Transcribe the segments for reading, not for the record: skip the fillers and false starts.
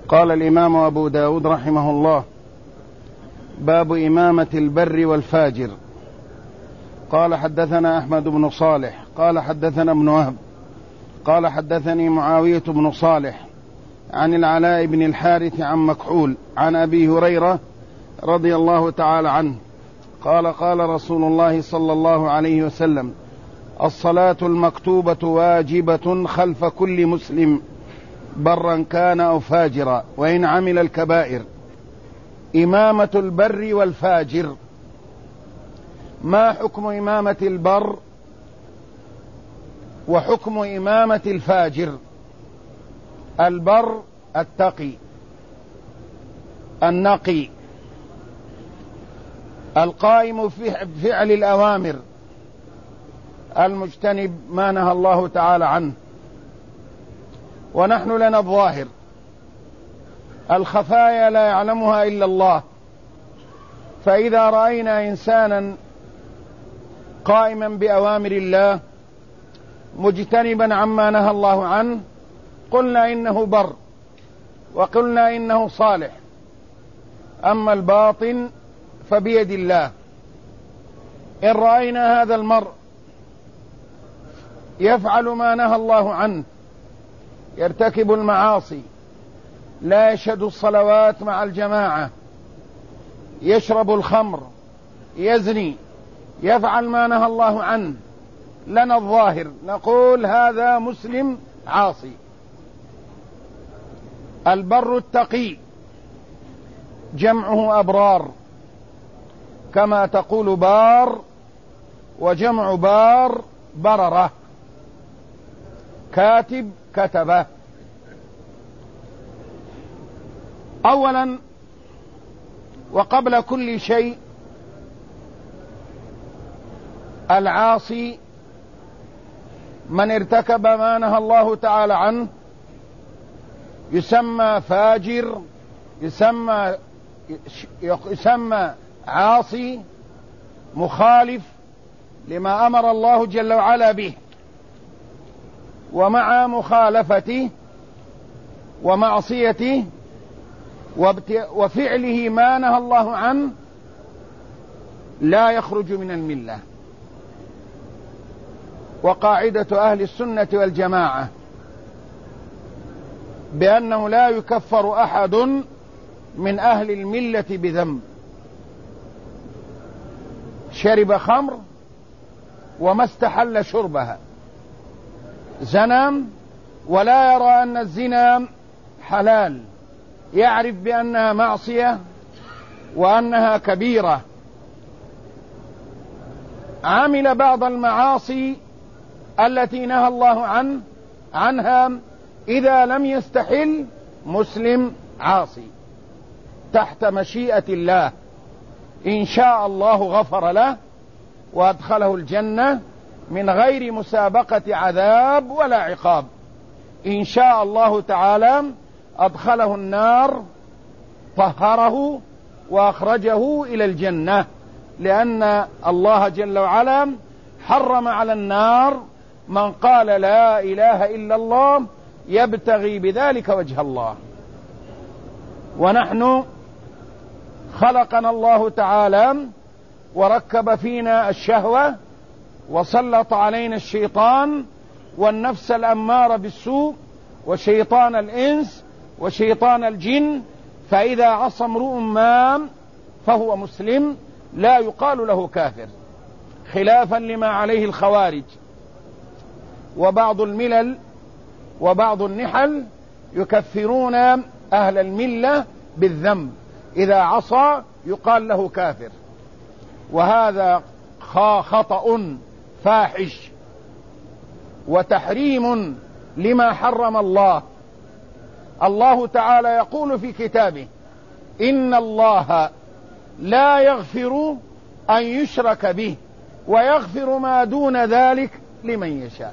قال الإمام أبو داود رحمه الله: باب إمامة البر والفاجر. قال حدثنا أحمد بن صالح قال حدثنا ابن وهب قال حدثني معاوية بن صالح عن العلاء بن الحارث عن مكحول عن أبي هريرة رضي الله تعالى عنه قال: قال رسول الله صلى الله عليه وسلم: الصلاة المكتوبة واجبة خلف كل مسلم برا كان أو فاجرا وإن عمل الكبائر. إمامة البر والفاجر. ما حكم إمامة البر وحكم إمامة الفاجر؟ البر التقي النقي القائم في فعل الأوامر المجتنب ما نهى الله تعالى عنه. ونحن لنا الظاهر، الخفايا لا يعلمها إلا الله. فإذا رأينا إنسانا قائما بأوامر الله مجتنبا عما نهى الله عنه قلنا إنه بر وقلنا إنه صالح. أما الباطن فبيد الله. إن رأينا هذا المرء يفعل ما نهى الله عنه، يرتكب المعاصي، لا يشهد الصلوات مع الجماعة، يشرب الخمر، يزني، يفعل ما نهى الله عنه، لنا الظاهر نقول هذا مسلم عاصي. البر التقي جمعه أبرار، كما تقول بار، وجمع بار بررة. كاتب كتبه. أولا وقبل كل شيء، العاصي من ارتكب ما نهى الله تعالى عنه يسمى فاجر، يسمى عاصي، مخالف لما أمر الله جل وعلا به. ومع مخالفته ومعصيته وفعله ما نهى الله عنه لا يخرج من الملة. وقاعدة أهل السنة والجماعة بأنه لا يكفر أحد من أهل الملة بذنب. شرب خمر وما استحل شربها، زنى ولا يرى أن الزنا حلال، يعرف بأنها معصية وأنها كبيرة، عمل بعض المعاصي التي نهى الله عنها، إذا لم يستحل مسلم عاصي تحت مشيئة الله. إن شاء الله غفر له وأدخله الجنة من غير مسابقة عذاب ولا عقاب. إن شاء الله تعالى أدخله النار، طهره وأخرجه إلى الجنة، لأن الله جل وعلا حرم على النار من قال لا إله إلا الله يبتغي بذلك وجه الله. ونحن خلقنا الله تعالى وركب فينا الشهوة وسلط علينا الشيطان والنفس الأمارة بالسوء وشيطان الإنس وشيطان الجن. فإذا عصى امرؤ ما فهو مسلم لا يقال له كافر، خلافا لما عليه الخوارج وبعض الملل وبعض النحل يكفرون أهل الملة بالذنب. إذا عصى يقال له كافر، وهذا خطأ فاحش وتحريم لما حرم الله. الله تعالى يقول في كتابه: إن الله لا يغفر أن يشرك به ويغفر ما دون ذلك لمن يشاء.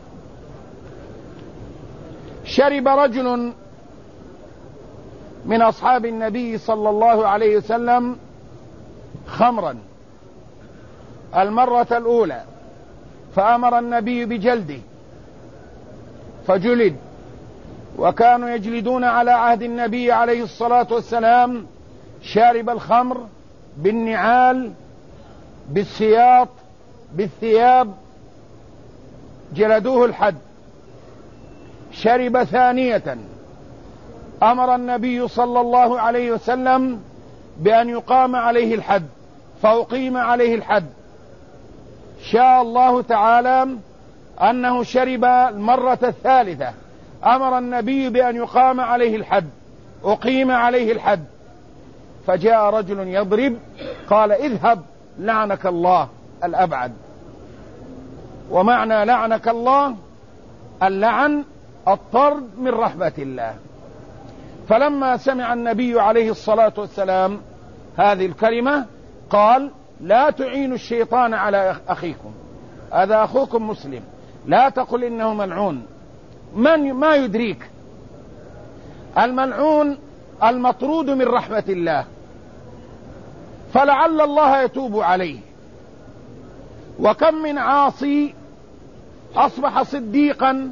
شرب رجل من أصحاب النبي صلى الله عليه وسلم خمرا المرة الأولى، فأمر النبي بجلده فجلد، وكانوا يجلدون على عهد النبي عليه الصلاة والسلام شارب الخمر بالنعال بالسياط بالثياب، جلدوه الحد. شرب ثانية، أمر النبي صلى الله عليه وسلم بأن يقام عليه الحد، فأقيم عليه الحد. شاء الله تعالى أنه شرب المرة الثالثة، أمر النبي بأن يقام عليه الحد، أقيم عليه الحد. فجاء رجل يضرب، قال اذهب لعنك الله الأبعد. ومعنى لعنك الله اللعن الطرد من رحمة الله. فلما سمع النبي عليه الصلاة والسلام هذه الكلمة قال لا تعينوا الشيطان على أخيكم، هذا أخوكم مسلم، لا تقل إنه ملعون. ما يدريك؟ الملعون المطرود من رحمة الله، فلعل الله يتوب عليه. وكم من عاصي أصبح صديقا،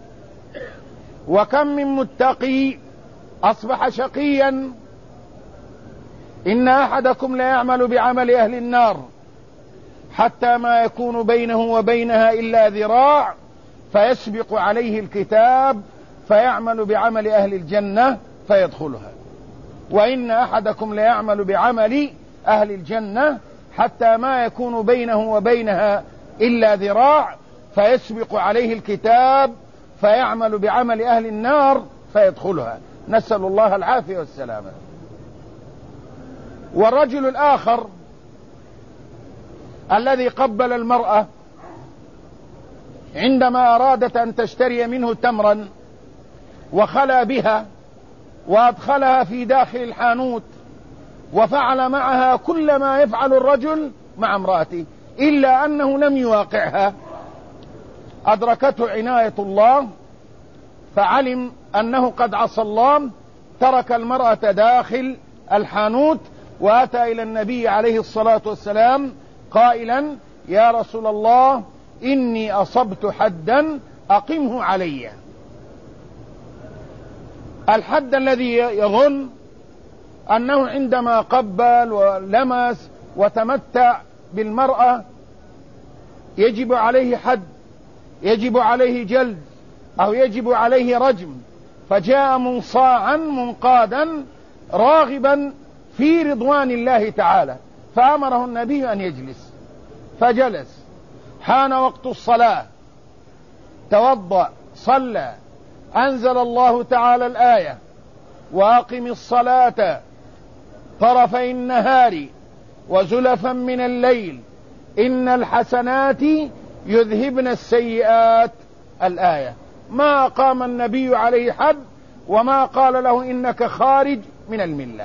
وكم من متقي أصبح شقيا. إن أحدكم لا يعمل بعمل أهل النار حتى ما يكون بينه وبينها إلا ذراع فيسبق عليه الكتاب فيعمل بعمل أهل الجنة فيدخلها. وإن أحدكم لا يعمل بعمل أهل الجنة حتى ما يكون بينه وبينها إلا ذراع فيسبق عليه الكتاب فيعمل بعمل أهل النار فيدخلها. نسأل الله العافية والسلامة. والرجل الآخر الذي قبل المرأة عندما أرادت أن تشتري منه تمرا وخلى بها وأدخلها في داخل الحانوت وفعل معها كل ما يفعل الرجل مع امرأته إلا أنه لم يواقعها، أدركته عناية الله فعلم أنه قد عصى الله، ترك المرأة داخل الحانوت وأتى إلى النبي عليه الصلاة والسلام قائلا يا رسول الله إني أصبت حدا أقمه علي. الحد الذي يظن أنه عندما قبل ولمس وتمتع بالمرأة يجب عليه حد، يجب عليه جلد أو يجب عليه رجم، فجاء منصاعا منقادا راغبا في رضوان الله تعالى، فأمره النبي أن يجلس، فجلس. حان وقت الصلاة، توضأ، صلى، أنزل الله تعالى الآية وأقم الصلاة طرفي النهار وزلفا من الليل إن الحسنات يذهبن السيئات، الآية. ما قام النبي عليه حد وما قال له إنك خارج من الملة.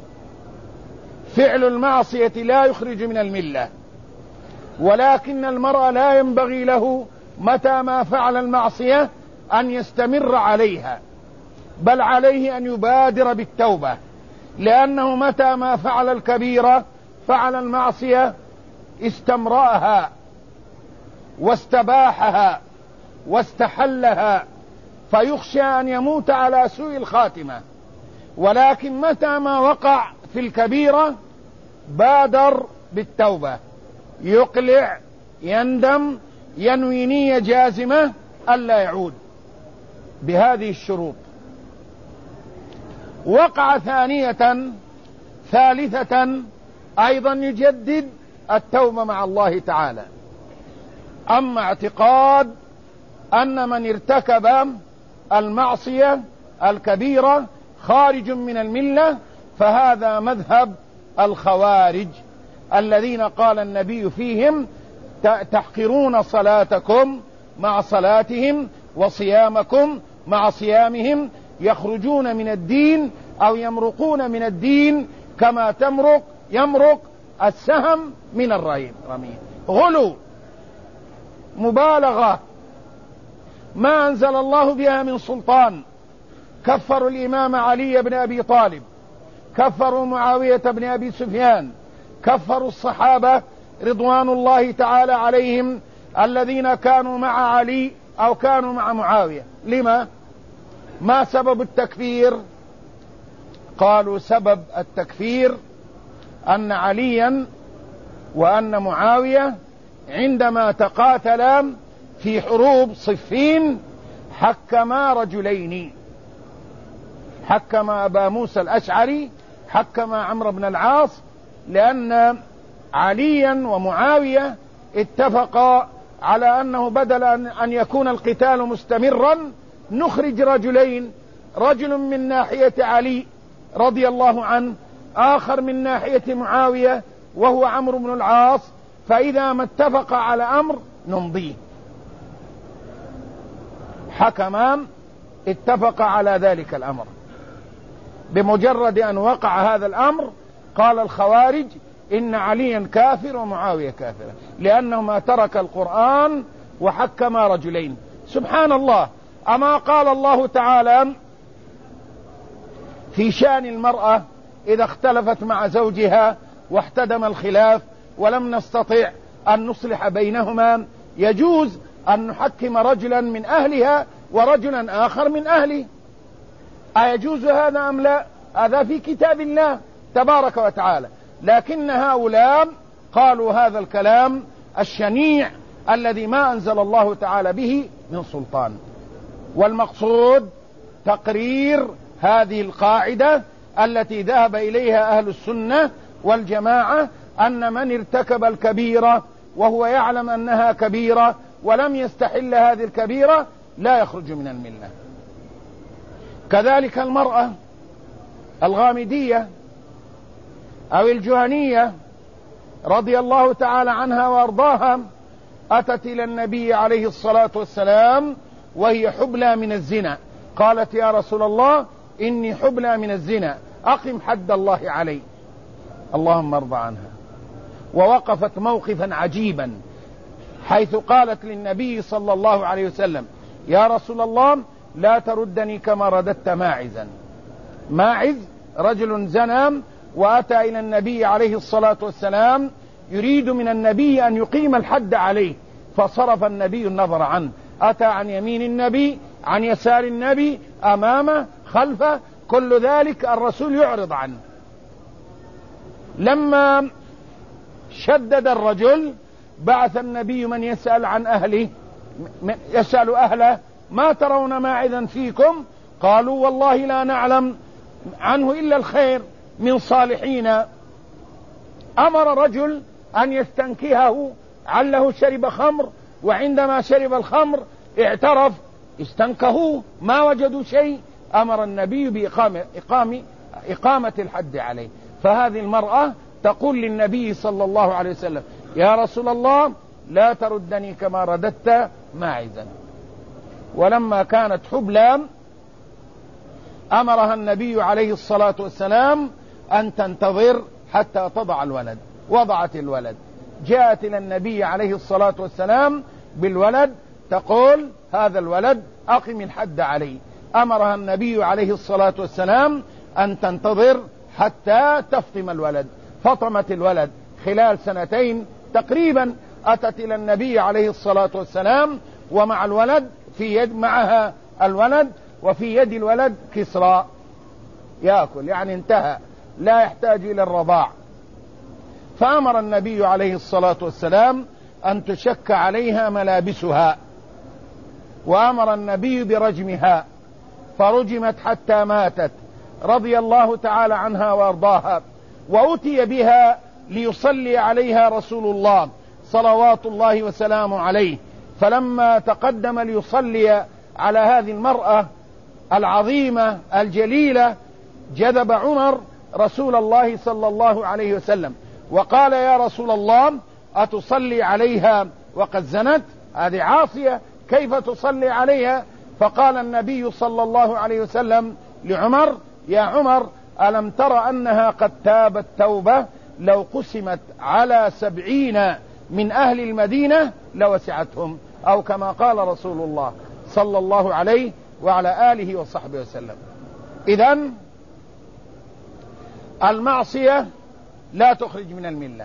فعل المعصية لا يخرج من الملة، ولكن المرء لا ينبغي له متى ما فعل المعصية أن يستمر عليها، بل عليه أن يبادر بالتوبة، لأنه متى ما فعل الكبيرة فعل المعصية استمرأها واستباحها واستحلها، فيخشى أن يموت على سوء الخاتمة. ولكن متى ما وقع في الكبيرة بادر بالتوبة، يقلع، يندم، ينوي نية جازمة ألا يعود بهذه الشروط. وقع ثالثة أيضا يجدد التوبة مع الله تعالى. أما اعتقاد أن من ارتكب المعصية الكبيرة خارج من الملة، فهذا مذهب الخوارج الذين قال النبي فيهم تحقرون صلاتكم مع صلاتهم وصيامكم مع صيامهم، يخرجون من الدين أو يمرقون من الدين كما يمرق السهم من الرمي. غلو، مبالغة، ما أنزل الله بها من سلطان. كفروا الإمام علي بن أبي طالب، كفروا معاوية بن أبي سفيان، كفروا الصحابة رضوان الله تعالى عليهم الذين كانوا مع علي أو كانوا مع معاوية. لما؟ ما سبب التكفير؟ قالوا سبب التكفير أن عليا وأن معاوية عندما تقاتلا في حروب صفين حكما رجلين، حكم أبا موسى الأشعري، حكم عمرو بن العاص، لأن عليا ومعاوية اتفقا على أنه بدل أن يكون القتال مستمرا نخرج رجلين، رجل من ناحية علي رضي الله عنه، آخر من ناحية معاوية وهو عمرو بن العاص، فإذا ما اتفق على أمر نمضيه. حكمان اتفق على ذلك الأمر، بمجرد أن وقع هذا الأمر قال الخوارج إن عليا كافر ومعاوية كافر لأنهما ترك القرآن وحكما رجلين. سبحان الله، أما قال الله تعالى في شأن المرأة إذا اختلفت مع زوجها واحتدم الخلاف ولم نستطع أن نصلح بينهما يجوز أن نحكم رجلا من أهلها ورجلا آخر من أهله. أيجوز هذا أم لا؟ هذا في كتاب الله تبارك وتعالى، لكن هؤلاء قالوا هذا الكلام الشنيع الذي ما أنزل الله تعالى به من سلطان. والمقصود تقرير هذه القاعدة التي ذهب إليها أهل السنة والجماعة، أن من ارتكب الكبيرة وهو يعلم أنها كبيرة ولم يستحل هذه الكبيرة لا يخرج من الملة. كذلك المرأة الغامدية أو الجهنية رضي الله تعالى عنها وأرضاها أتت إلى النبي عليه الصلاة والسلام وهي حبلى من الزنا، قالت يا رسول الله إني حبلى من الزنا أقم حد الله علي، اللهم ارضى عنها. ووقفت موقفا عجيبا حيث قالت للنبي صلى الله عليه وسلم يا رسول الله لا تردني كما رددت ماعزا. ماعز رجل زنى وأتى إلى النبي عليه الصلاة والسلام يريد من النبي أن يقيم الحد عليه، فصرف النبي النظر عنه، أتى عن يمين النبي عن يسار النبي أمامه خلفه، كل ذلك الرسول يعرض عنه. لما شدد الرجل بعث النبي من يسأل عن أهله، يسأل أهله ما ترون ماعزا فيكم؟ قالوا والله لا نعلم عنه إلا الخير من صالحين. أمر رجل أن يستنكهه عله شرب خمر، وعندما شرب الخمر اعترف، استنكهوه ما وجدوا شيء، أمر النبي بإقامة الحد عليه. فهذه المرأة تقول للنبي صلى الله عليه وسلم يا رسول الله لا تردني كما رددت ماعزا. ولما كانت حبلى أمرها النبي عليه الصلاة والسلام أن تنتظر حتى تضع الولد، وضعت الولد، جاءت إلى النبي عليه الصلاة والسلام بالولد تقول هذا الولد أقم الحد عليه. أمرها النبي عليه الصلاة والسلام أن تنتظر حتى تفطم الولد، فطمت الولد خلال 2 تقريبا. أتت إلى النبي عليه الصلاة والسلام ومع الولد في يد، معها الولد وفي يد الولد كسرى يأكل، يعني انتهى لا يحتاج إلى الرضاع. فأمر النبي عليه الصلاة والسلام أن تشك عليها ملابسها، وأمر النبي برجمها، فرجمت حتى ماتت رضي الله تعالى عنها وأرضاها. وأتي بها ليصلي عليها رسول الله صلوات الله وسلامه عليه، فلما تقدم ليصلي على هذه المرأة العظيمة الجليلة جذب عمر رسول الله صلى الله عليه وسلم وقال يا رسول الله أتصلي عليها وقد زنت؟ هذه عاصية، كيف تصلي عليها؟ فقال النبي صلى الله عليه وسلم لعمر يا عمر ألم تر أنها قد تابت توبة لو قسمت على 70 من أهل المدينة لوسعتهم، أو كما قال رسول الله صلى الله عليه وعلى آله وصحبه وسلم. إذن المعصية لا تخرج من الملة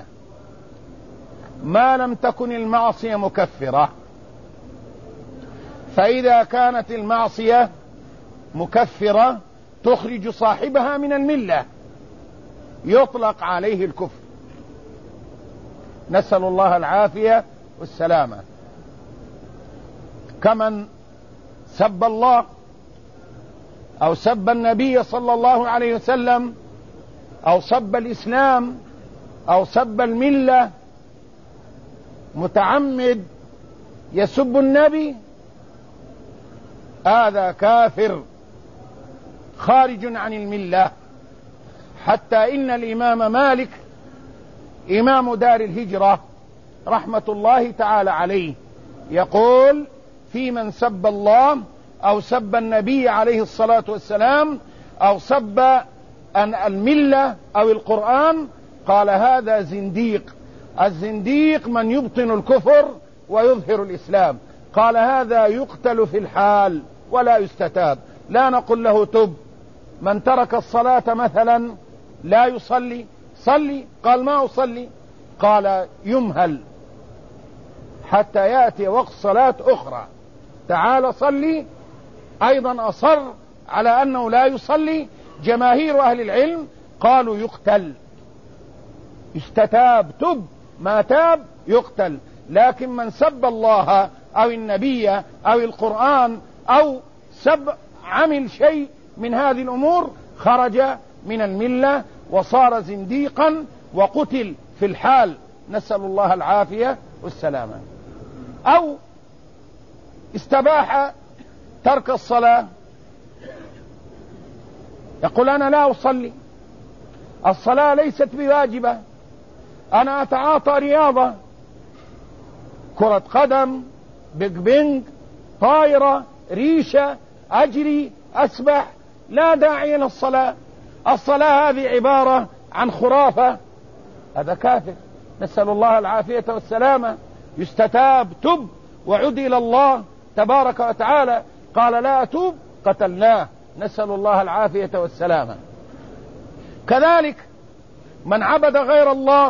ما لم تكن المعصية مكفرة. فإذا كانت المعصية مكفرة تخرج صاحبها من الملة يطلق عليه الكفر. نسأل الله العافية والسلامة. كمن سب الله أو سب النبي صلى الله عليه وسلم أو سب الإسلام أو سب الملة متعمد يسب النبي، هذا كافر خارج عن الملة. حتى إن الإمام مالك إمام دار الهجرة رحمة الله تعالى عليه يقول في من سب الله أو سب النبي عليه الصلاة والسلام أو سب الملة أو القرآن، قال هذا زنديق. الزنديق من يبطن الكفر ويظهر الإسلام. قال هذا يقتل في الحال ولا يستتاب. لا نقول له تب. من ترك الصلاة مثلا لا يصلي، صلي، قال ما أصلي، قال يمهل حتى يأتي وقت صلاة أخرى، تعال صلي. أيضا أصر على أنه لا يصلي. جماهير أهل العلم قالوا يقتل، يستتاب، تب، ما تاب يقتل. لكن من سب الله أو النبي أو القرآن أو سب عمل شيء من هذه الأمور خرج من الملة وصار زنديقا وقتل في الحال، نسأل الله العافية والسلامة. أو استباح ترك الصلاة، يقول أنا لا أصلي، الصلاة ليست بواجبة، أنا أتعاطى رياضة، كرة قدم، بيج بينج، طائرة، ريشة، أجري، أسبح، لا داعي للصلاة. الصلاة هذه عبارة عن خرافة. هذا كافر، نسأل الله العافية والسلامة. يستتاب، تب وعد إلى الله تبارك وتعالى. قال لا أتوب قتلناه، نسأل الله العافية والسلامة. كذلك من عبد غير الله،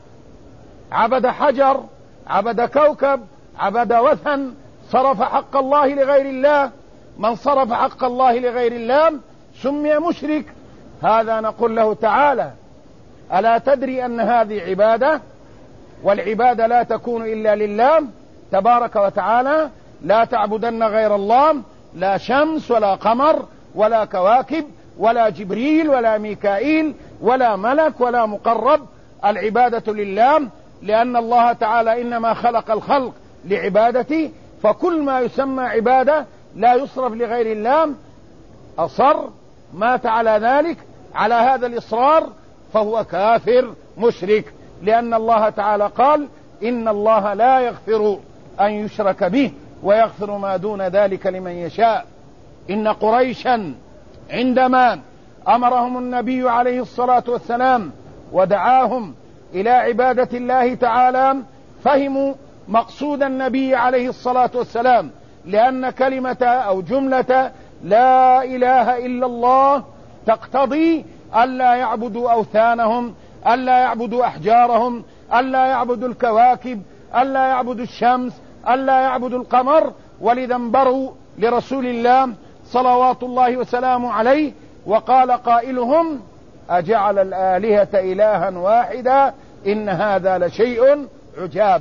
عبد حجر، عبد كوكب، عبد وثن، صرف حق الله لغير الله. من صرف حق الله لغير الله سمي مشرك. هذا نقول له تعالى ألا تدري أن هذه عبادة، والعبادة لا تكون إلا لله تبارك وتعالى. لا تعبدن غير الله، لا شمس ولا قمر ولا كواكب ولا جبريل ولا ميكائيل ولا ملك ولا مقرب. العبادة لله، لأن الله تعالى إنما خلق الخلق لعبادته، فكل ما يسمى عبادة لا يصرف لغير الله. أصر، مات على ذلك، على هذا الإصرار، فهو كافر مشرك. لأن الله تعالى قال إن الله لا يغفر أن يشرك به ويغفر ما دون ذلك لمن يشاء. إن قريشا عندما أمرهم النبي عليه الصلاة والسلام ودعاهم إلى عبادة الله تعالى فهموا مقصود النبي عليه الصلاة والسلام، لأن كلمة أو جملة لا إله إلا الله تقتضي ألا يعبدوا أوثانهم، ألا يعبدوا أحجارهم، ألا يعبدوا الكواكب، ألا يعبدوا الشمس، ألا يعبدوا القمر. ولذا انبروا لرسول الله صلوات الله وسلامه عليه، وقال قائلهم أجعل الآلهة إلها واحدا إن هذا لشيء عجاب.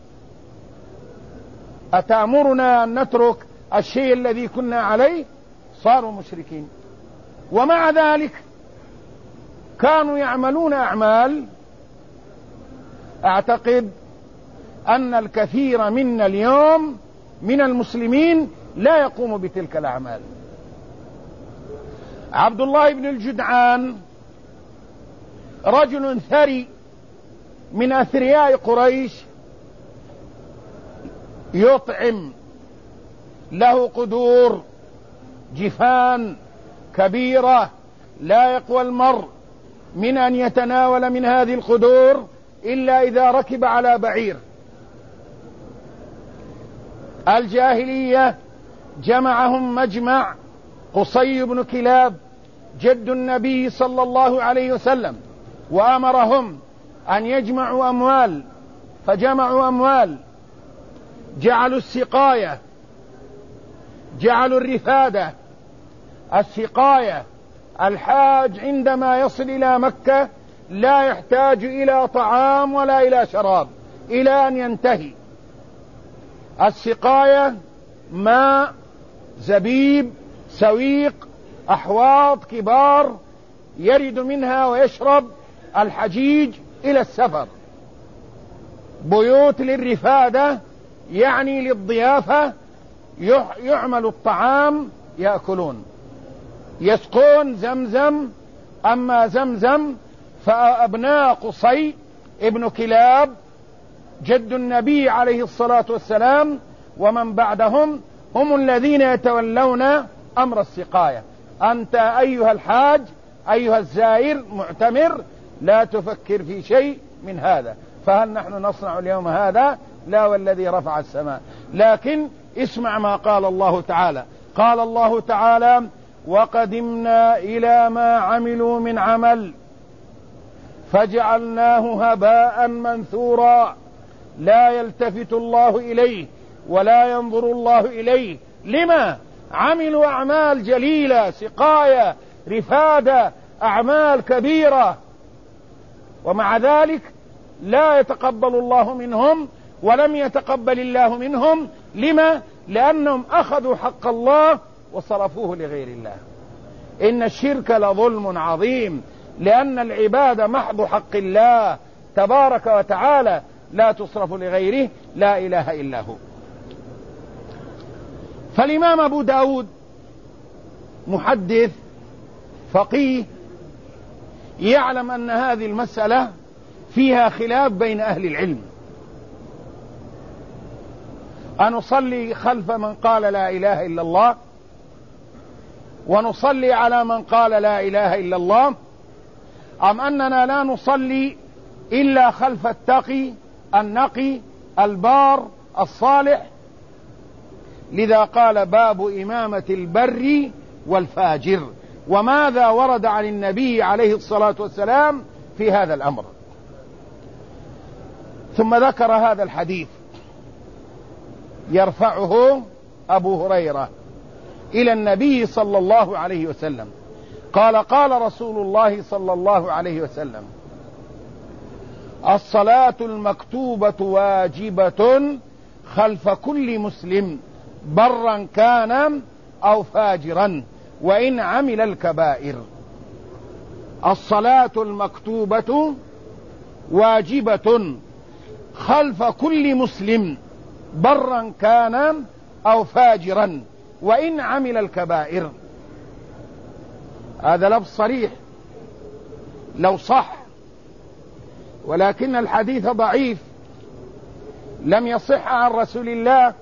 أتأمرنا أن نترك الشيء الذي كنا عليه؟ صاروا مشركين. ومع ذلك كانوا يعملون أعمال أعتقد أن الكثير منا اليوم من المسلمين لا يقوم بتلك الأعمال. عبد الله بن الجدعان رجل ثري من أثرياء قريش، يطعم، له قدور جفان كبيرة لا يقوى المرء من أن يتناول من هذه القدور إلا إذا ركب على بعير. الجاهلية جمعهم مجمع قصي بن كلاب جد النبي صلى الله عليه وسلم، وأمرهم أن يجمعوا أموال، فجمعوا أموال، جعلوا السقاية، جعلوا الرفادة، السقاية. الحاج عندما يصل إلى مكة لا يحتاج إلى طعام ولا إلى شراب إلى أن ينتهي. السقاية ماء، زبيب، سويق، أحواض كبار يرد منها ويشرب الحجيج إلى السفر. بيوت للرفادة يعني للضيافة، يعمل الطعام يأكلون. يسقون زمزم. أما زمزم فأبناء قصي ابن كلاب جد النبي عليه الصلاة والسلام ومن بعدهم هم الذين يتولون أمر السقاية. أنت أيها الحاج أيها الزائر معتمر لا تفكر في شيء من هذا. فهل نحن نصنع اليوم هذا؟ لا والذي رفع السماء. لكن اسمع ما قال الله تعالى. قال الله تعالى: وقدمنا إلى ما عملوا من عمل فجعلناه هباء منثورا لا يلتفت الله إليه ولا ينظر الله إليه. لما؟ عملوا أعمال جليلة، سقاية، رفادة، أعمال كبيرة، ومع ذلك لا يتقبل الله منهم ولم يتقبل الله منهم. لما؟ لأنهم أخذوا حق الله وصرفوه لغير الله. إن الشرك لظلم عظيم، لأن العبادة محض حق الله تبارك وتعالى لا تصرف لغيره، لا إله إلا هو. فالإمام أبو داود محدث فقيه يعلم أن هذه المسألة فيها خلاف بين أهل العلم. أنصلي خلف من قال لا إله إلا الله ونصلي على من قال لا إله إلا الله، أم أننا لا نصلي إلا خلف التقي النقي البار الصالح؟ لذا قال: باب إمامة البر والفاجر. وماذا ورد عن النبي عليه الصلاة والسلام في هذا الأمر؟ ثم ذكر هذا الحديث يرفعه أبو هريرة إلى النبي صلى الله عليه وسلم قال: قال رسول الله صلى الله عليه وسلم: الصلاة المكتوبة واجبة خلف كل مسلم برا كان أو فاجرا وإن عمل الكبائر. الصلاة المكتوبة واجبة خلف كل مسلم برا كان أو فاجرا وإن عمل الكبائر. هذا لفظ صريح لو صح، ولكن الحديث ضعيف لم يصح عن رسول الله.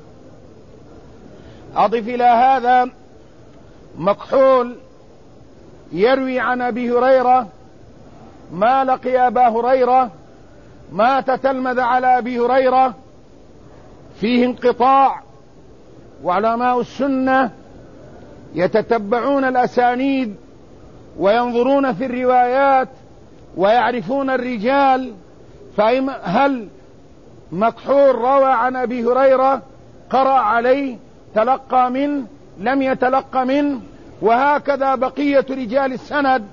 أضف إلى هذا مكحول يروي عن أبي هريرة ما لقي أبا هريرة ما تتلمذ على أبي هريرة، فيه انقطاع. وعلماء السنة يتتبعون الأسانيد وينظرون في الروايات ويعرفون الرجال، فهل مكحول روى عن أبي هريرة قرأ عليه تلقى منه لم يتلقى منه؟ وهكذا بقية رجال السند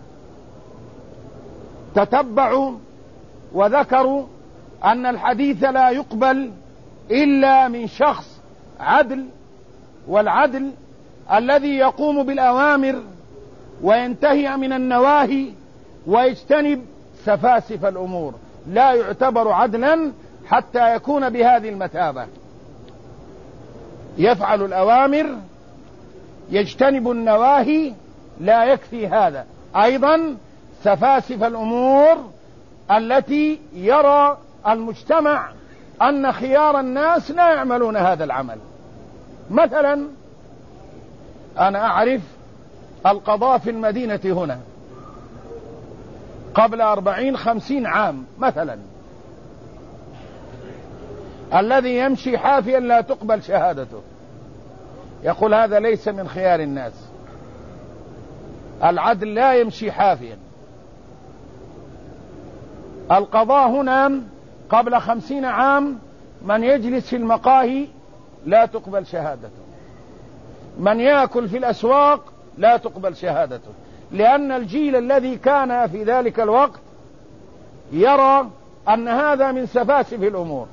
تتبعوا وذكروا أن الحديث لا يقبل إلا من شخص عدل، والعدل الذي يقوم بالأوامر وينتهي من النواهي ويجتنب سفاسف الأمور، لا يعتبر عدلا حتى يكون بهذه المثابة. يفعل الأوامر يجتنب النواهي، لا يكفي هذا. أيضا سفاسف الأمور التي يرى المجتمع أن خيار الناس لا يعملون هذا العمل. مثلا أنا أعرف القضاء في المدينة هنا قبل 40-50 عام مثلا، الذي يمشي حافيا لا تقبل شهادته، يقول هذا ليس من خيار الناس. العدل لا يمشي حافيا. القضاء هنا قبل 50 عام من يجلس في المقاهي لا تقبل شهادته، من يأكل في الأسواق لا تقبل شهادته، لأن الجيل الذي كان في ذلك الوقت يرى أن هذا من سفاسف الأمور.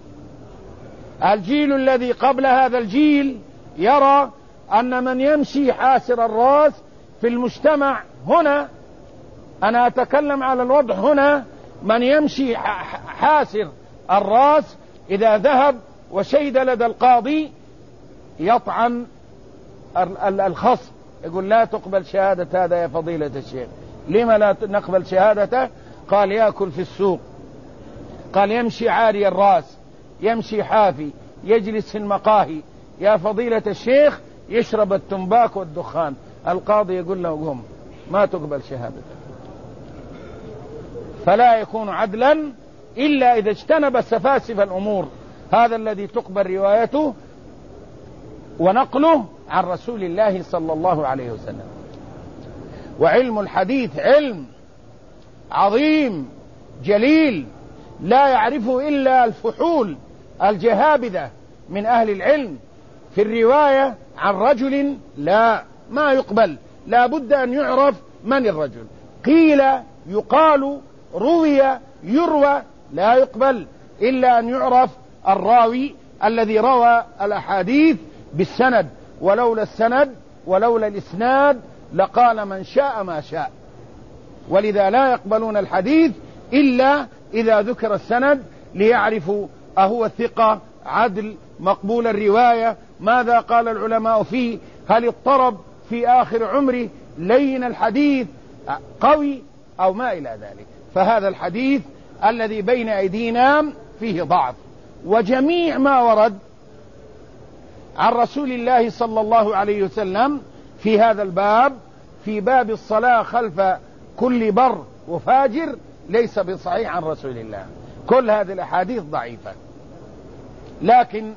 الجيل الذي قبل هذا الجيل يرى أن من يمشي حاسر الرأس في المجتمع هنا، أنا أتكلم على الوضع هنا، من يمشي حاسر الرأس إذا ذهب وشهد لدى القاضي يطعن الخصم، يقول لا تقبل شهادة هذا يا فضيلة الشيخ. لما لا نقبل شهادته؟ قال يأكل في السوق، قال يمشي عاري الرأس، يمشي حافي، يجلس في المقاهي، يا فضيلة الشيخ يشرب التنباك والدخان. القاضي يقول له قم، ما تقبل شهادته. فلا يكون عدلا إلا إذا اجتنب سفاسف الأمور. هذا الذي تقبل روايته ونقله عن رسول الله صلى الله عليه وسلم. وعلم الحديث علم عظيم جليل لا يعرفه إلا الفحول الجهابذة من أهل العلم. في الرواية عن رجل ما يقبل، لا بد أن يعرف من الرجل. قيل، يقال، روي، يروى، لا يقبل إلا أن يعرف الراوي الذي روى الأحاديث بالسند، ولولا السند ولولا الإسناد لقال من شاء ما شاء. ولذا لا يقبلون الحديث إلا إذا ذكر السند ليعرفوا أهو الثقة عدل مقبول الرواية، ماذا قال العلماء فيه، هل اضطرب في آخر عمره، لين الحديث، قوي أو ما إلى ذلك. فهذا الحديث الذي بين أيدينا فيه ضعف. وجميع ما ورد عن رسول الله صلى الله عليه وسلم في هذا الباب، في باب الصلاة خلف كل بر وفاجر، ليس بصحيح عن رسول الله. كل هذه الأحاديث ضعيفة. لكن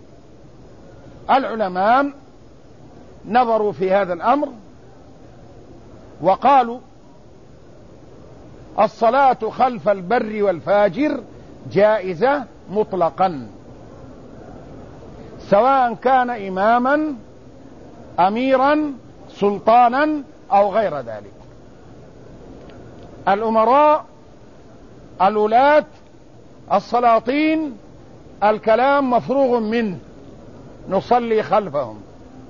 العلماء نظروا في هذا الأمر وقالوا الصلاة خلف البر والفاجر جائزة مطلقا، سواء كان إماما، أميرا، سلطانا أو غير ذلك. الأمراء، الولاة، السلاطين، الكلام مفروغ منه، نصلي خلفهم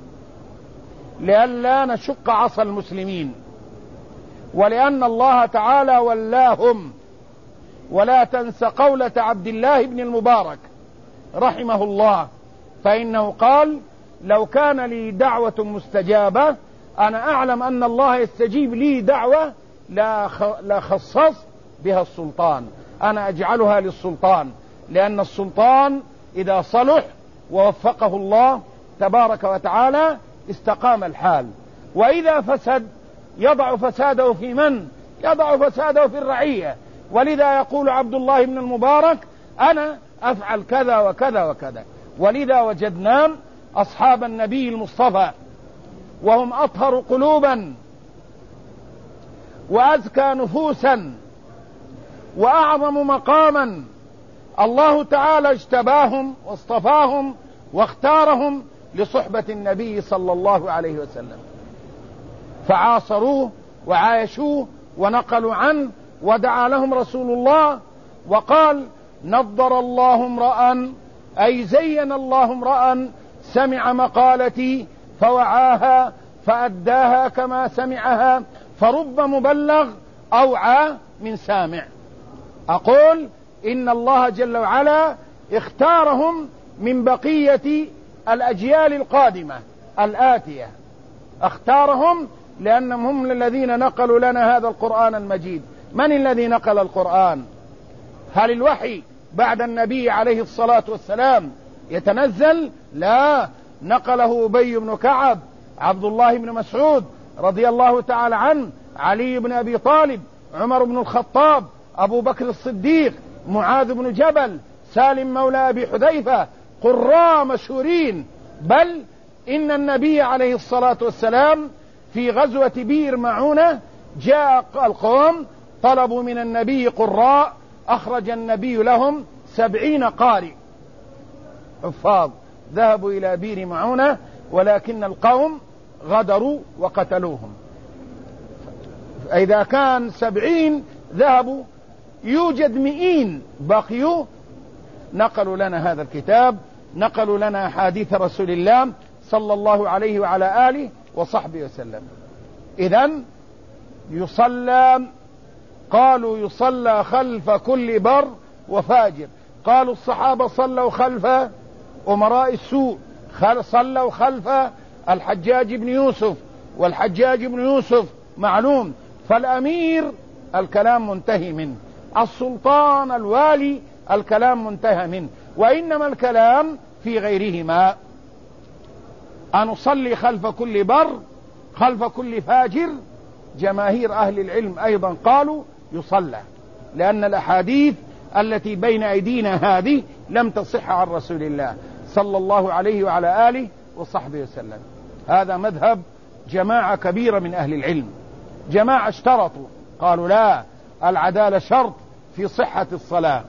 لئلا نشق عصا المسلمين، ولأن الله تعالى ولاهم. ولا تنس قولة عبد الله بن المبارك رحمه الله، فإنه قال لو كان لي دعوة مستجابة، أنا أعلم أن الله يستجيب لي دعوة لا خصص بها السلطان، أنا أجعلها للسلطان، لأن السلطان إذا صلح ووفقه الله تبارك وتعالى استقام الحال، وإذا فسد يضع فساده في من؟ يضع فساده في الرعية. ولذا يقول عبد الله بن المبارك أنا أفعل كذا وكذا وكذا. ولذا وجدنا أصحاب النبي المصطفى وهم أطهر قلوبا وأزكى نفوسا وأعظم مقاما، الله تعالى اجتباهم واصطفاهم واختارهم لصحبة النبي صلى الله عليه وسلم، فعاصروه وعايشوه ونقلوا عنه، ودعا لهم رسول الله وقال نضر الله امرأ، أي زين الله امرأ سمع مقالتي فوعاها فأداها كما سمعها، فرب مبلغ أوعى من سامع. أقول إن الله جل وعلا اختارهم من بقية الأجيال القادمة الآتية، اختارهم لأنهم هم الذين نقلوا لنا هذا القرآن المجيد. من الذي نقل القرآن؟ هل الوحي بعد النبي عليه الصلاة والسلام يتنزل؟ لا، نقله أبي بن كعب، عبد الله بن مسعود رضي الله تعالى عنه، علي بن أبي طالب، عمر بن الخطاب، أبو بكر الصديق، معاذ بن جبل، سالم مولى أبي حذيفة، قراء مشهورين. بل إن النبي عليه الصلاة والسلام في غزوة بئر معونة جاء القوم طلبوا من النبي قراء، أخرج النبي لهم 70 قارئ حفاظ ذهبوا إلى بئر معونة، ولكن القوم غدروا وقتلوهم. إذا كان 70 ذهبوا، يوجد 200 بقيوا، نقلوا لنا هذا الكتاب، نقلوا لنا أحاديث رسول الله صلى الله عليه وعلى آله وصحبه وسلم. إذن يصلى، قالوا يصلى خلف كل بر وفاجر. قالوا الصحابة صلوا خلف أمراء السوء، صلوا خلف الحجاج بن يوسف، والحجاج بن يوسف معلوم، فالأمير الكلام منتهي منه، السلطان الوالي الكلام منتهى منه، وإنما الكلام في غيرهما. أن نصلي خلف كل بر خلف كل فاجر، جماهير أهل العلم أيضا قالوا يصلى، لأن الأحاديث التي بين أيدينا هذه لم تصح عن رسول الله صلى الله عليه وعلى آله وصحبه وسلم. هذا مذهب جماعة كبيرة من أهل العلم. جماعة اشترطوا، قالوا لا، العدالة شرط في صحة الصلاة،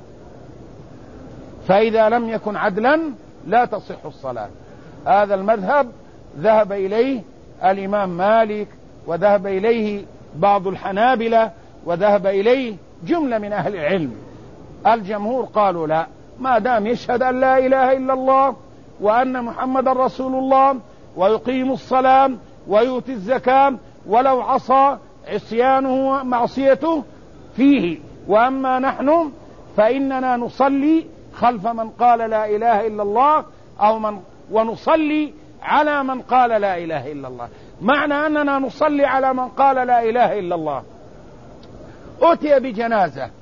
فإذا لم يكن عدلا لا تصح الصلاة. هذا المذهب ذهب إليه الإمام مالك، وذهب إليه بعض الحنابلة، وذهب إليه جملة من أهل العلم. الجمهور قالوا لا، ما دام يشهد أن لا إله إلا الله وأن محمد رسول الله ويقيم الصلاة ويؤتي الزكاة، ولو عصى عصيانه ومعصيته فيه. وأما نحن فإننا نصلي خلف من قال لا إله إلا الله، ونصلي على من قال لا إله إلا الله. معنى أننا نصلي على من قال لا إله إلا الله، أتي بجنازة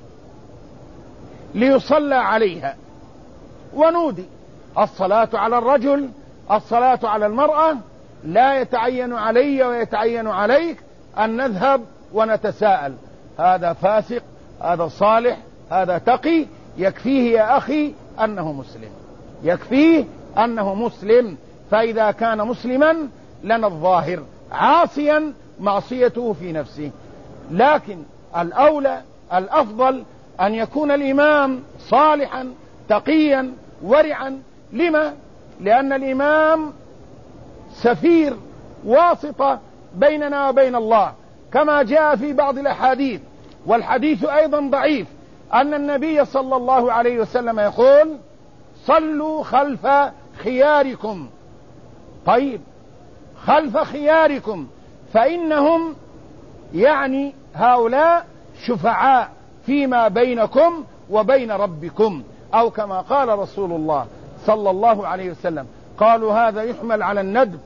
ليصلى عليها، ونودي الصلاة على الرجل، الصلاة على المرأة، لا يتعين علي ويتعين عليك أن نذهب ونتساءل هذا فاسق، هذا صالح، هذا تقي. يكفيه يا أخي أنه مسلم، يكفيه أنه مسلم. فإذا كان مسلما لنا الظاهر، عاصيا معصيته في نفسه. لكن الأولى الأفضل أن يكون الإمام صالحا تقيا ورعا. لما؟ لأن الإمام سفير، واسطة بيننا وبين الله، كما جاء في بعض الأحاديث، والحديث أيضا ضعيف، أن النبي صلى الله عليه وسلم يقول صلوا خلف خياركم. طيب، خلف خياركم، فإنهم يعني هؤلاء شفعاء فيما بينكم وبين ربكم، أو كما قال رسول الله صلى الله عليه وسلم. قالوا هذا يحمل على الندب،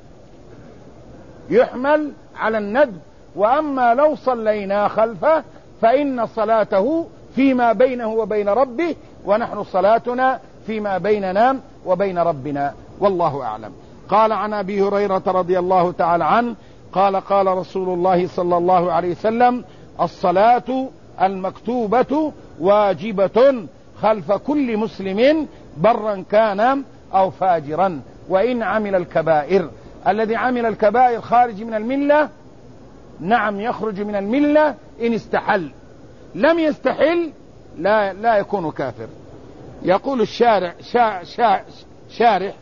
يحمل على الندب. وأما لو صلينا خلفه فإن صلاته فيما بينه وبين ربه، ونحن صلاتنا فيما بيننا وبين ربنا، والله أعلم. قال عن أبي هريرة رضي الله تعالى عنه قال قال رسول الله صلى الله عليه وسلم الصلاة المكتوبة واجبة خلف كل مسلم برا كان أو فاجرا وإن عمل الكبائر. الذي عمل الكبائر خارج من الملة، نعم يخرج من الملة إن استحل، لم يستحل لا يكون كافر. يقول الشارح شارح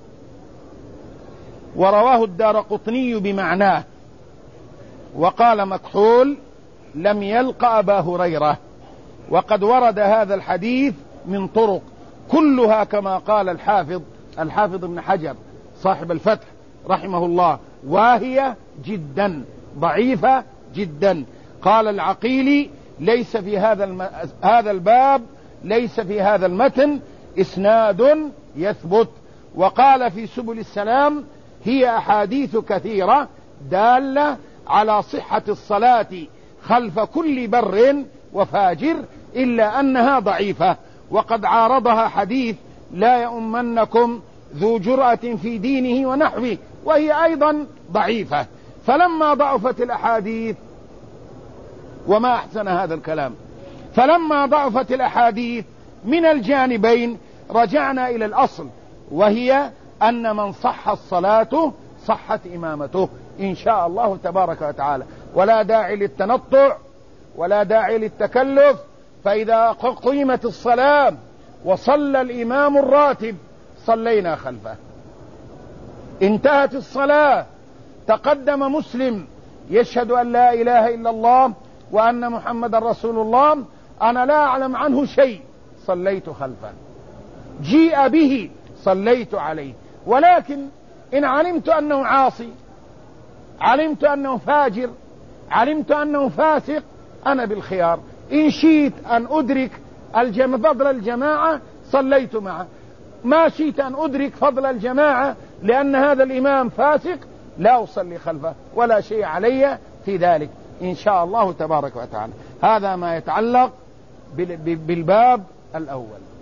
ورواه الدارقطني بمعناه، وقال مكحول لم يلق أبا هريرة. وقد ورد هذا الحديث من طرق كلها كما قال الحافظ ابن حجر صاحب الفتح رحمه الله، واهية جدا، ضعيفة جدا. قال العقيلي ليس في هذا الباب، ليس في هذا المتن إسناد يثبت. وقال في سبل السلام هي أحاديث كثيرة دالة على صحة الصلاة خلف كل بر وفاجر، إلا أنها ضعيفة. وقد عارضها حديث لا يؤمنكم ذو جرأة في دينه ونحوه، وهي أيضا ضعيفة. فلما ضعفت الأحاديث، وما أحسن هذا الكلام، فلما ضعفت الأحاديث من الجانبين رجعنا إلى الأصل، وهي أن من صح الصلاة صحت إمامته إن شاء الله تبارك وتعالى، ولا داعي للتنطع ولا داعي للتكلف. فإذا قيمت الصلاة وصلى الإمام الراتب صلينا خلفه، انتهت الصلاة تقدم مسلم يشهد أن لا إله إلا الله وأن محمد رسول الله، أنا لا أعلم عنه شيء، صليت خلفه. جيء به صليت عليه. ولكن إن علمت أنه عاصي، علمت أنه فاجر، علمت أنه فاسق، أنا بالخيار، إن شئت أن أدرك فضل الجماعة صليت معه، ما شئت أن أدرك فضل الجماعة لأن هذا الإمام فاسق لا أصلي خلفه، ولا شيء علي في ذلك إن شاء الله تبارك وتعالى. هذا ما يتعلق بالباب الأول.